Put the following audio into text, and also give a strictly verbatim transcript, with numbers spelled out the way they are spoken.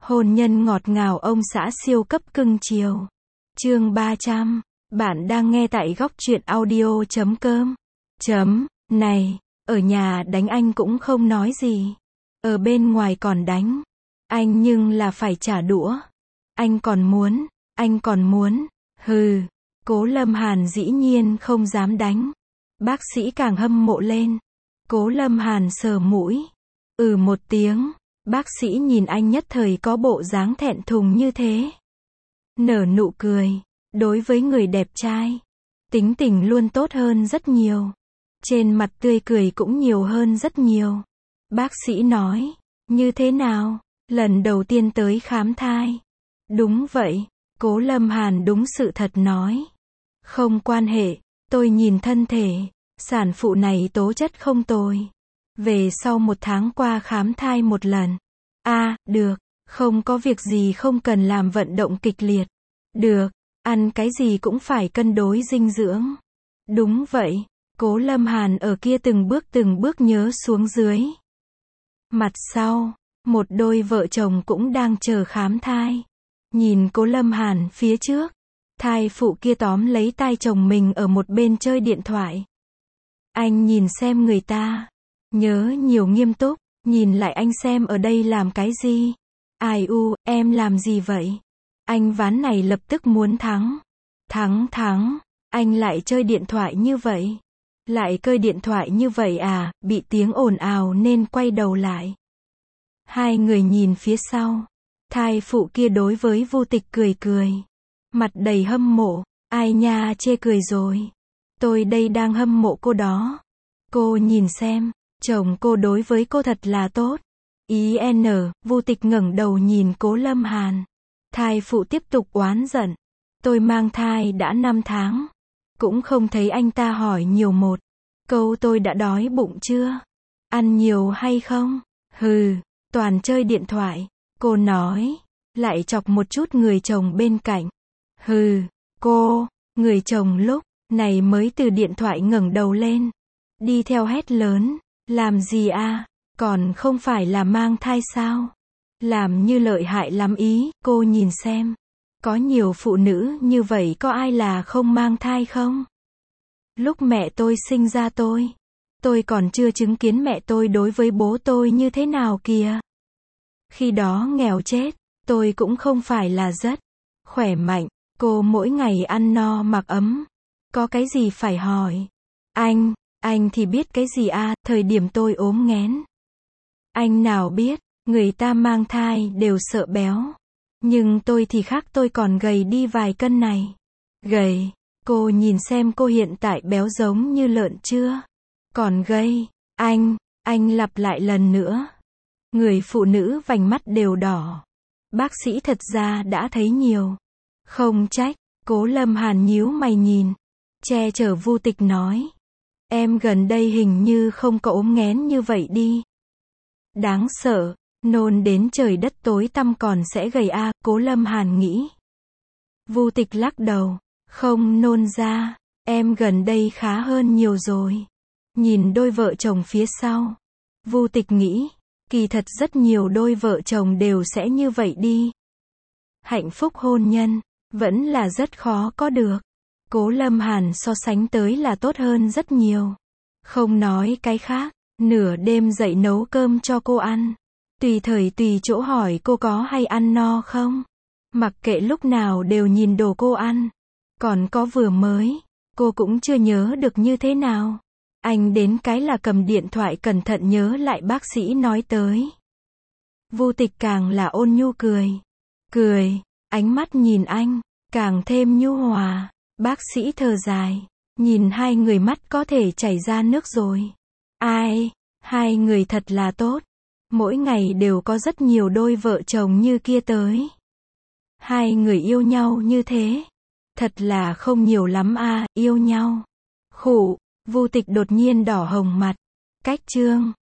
Hôn nhân ngọt ngào ông xã siêu cấp cưng chiều. Chương ba trăm. Bạn đang nghe tại góc truyện audio chấm com. Chấm, này, ở nhà đánh anh cũng không nói gì. Ở bên ngoài còn đánh. Anh nhưng là phải trả đũa. Anh còn muốn, anh còn muốn, hừ. Cố Lâm Hàn dĩ nhiên không dám đánh. Bác sĩ càng hâm mộ lên. Cố Lâm Hàn sờ mũi. Ừ một tiếng. Bác sĩ nhìn anh nhất thời có bộ dáng thẹn thùng như thế. Nở nụ cười. Đối với người đẹp trai, tính tình luôn tốt hơn rất nhiều. Trên mặt tươi cười cũng nhiều hơn rất nhiều. Bác sĩ nói, như thế nào? Lần đầu tiên tới khám thai. Đúng vậy, Cố Lâm Hàn đúng sự thật nói. Không quan hệ, tôi nhìn thân thể, sản phụ này tố chất không tồi. Về sau một tháng qua khám thai một lần. À, được, không có việc gì không cần làm vận động kịch liệt. Được, ăn cái gì cũng phải cân đối dinh dưỡng. Đúng vậy, Cố Lâm Hàn ở kia từng bước từng bước nhớ xuống dưới. Mặt sau, một đôi vợ chồng cũng đang chờ khám thai. Nhìn Cố Lâm Hàn phía trước, thai phụ kia tóm lấy tay chồng mình ở một bên chơi điện thoại. Anh nhìn xem người ta, nhớ nhiều nghiêm túc, nhìn lại anh xem ở đây làm cái gì. Ai u, em làm gì vậy? Anh ván này lập tức muốn thắng. Thắng thắng, anh lại chơi điện thoại như vậy. Lại chơi điện thoại như vậy à, bị tiếng ồn ào nên quay đầu lại. Hai người nhìn phía sau. Thai phụ kia đối với Vu Tịch cười cười. Mặt đầy hâm mộ, ai nha chê cười rồi. Tôi đây đang hâm mộ cô đó. Cô nhìn xem, chồng cô đối với cô thật là tốt. Ý N, Vu Tịch ngẩng đầu nhìn Cố Lâm Hàn. Thai phụ tiếp tục oán giận. Tôi mang thai đã năm tháng. Cũng không thấy anh ta hỏi nhiều một câu tôi đã đói bụng chưa? Ăn nhiều hay không? Hừ, toàn chơi điện thoại. Cô nói, lại chọc một chút người chồng bên cạnh. Hừ, cô, người chồng lúc này mới từ điện thoại ngẩng đầu lên. Đi theo hét lớn, làm gì à? Còn không phải là mang thai sao? Làm như lợi hại lắm ý, cô nhìn xem. Có nhiều phụ nữ như vậy có ai là không mang thai không? Lúc mẹ tôi sinh ra tôi, tôi còn chưa chứng kiến mẹ tôi đối với bố tôi như thế nào kìa. Khi đó nghèo chết, tôi cũng không phải là rất khỏe mạnh, cô mỗi ngày ăn no mặc ấm. Có cái gì phải hỏi? Anh, anh thì biết cái gì à, thời điểm tôi ốm nghén. Anh nào biết, người ta mang thai đều sợ béo. Nhưng tôi thì khác, tôi còn gầy đi vài cân này. Gầy, cô nhìn xem cô hiện tại béo giống như lợn chưa? Còn gầy, anh, anh lặp lại lần nữa. Người phụ nữ vành mắt đều đỏ. Bác sĩ thật ra đã thấy nhiều. Không trách, Cố Lâm Hàn nhíu mày nhìn. Che chở Vu Tịch nói. Em gần đây hình như không có ốm nghén như vậy đi. Đáng sợ, nôn đến trời đất tối tăm còn sẽ gầy a, Cố Lâm Hàn nghĩ. Vu Tịch lắc đầu, không nôn ra, em gần đây khá hơn nhiều rồi. Nhìn đôi vợ chồng phía sau, Vu Tịch nghĩ, kỳ thật rất nhiều đôi vợ chồng đều sẽ như vậy đi. Hạnh phúc hôn nhân, vẫn là rất khó có được. Cố Lâm Hàn so sánh tới là tốt hơn rất nhiều. Không nói cái khác, nửa đêm dậy nấu cơm cho cô ăn. Tùy thời tùy chỗ hỏi cô có hay ăn no không. Mặc kệ lúc nào đều nhìn đồ cô ăn. Còn có vừa mới, cô cũng chưa nhớ được như thế nào. Anh đến cái là cầm điện thoại cẩn thận nhớ lại bác sĩ nói tới. Vu Tịch càng là ôn nhu cười. Cười, ánh mắt nhìn anh, càng thêm nhu hòa. Bác sĩ thở dài, nhìn hai người mắt có thể chảy ra nước rồi. Ai, hai người thật là tốt. Mỗi ngày đều có rất nhiều đôi vợ chồng như kia tới. Hai người yêu nhau như thế. Thật là không nhiều lắm a, à, yêu nhau. Khụ, Vu Tịch đột nhiên đỏ hồng mặt. Cách chương.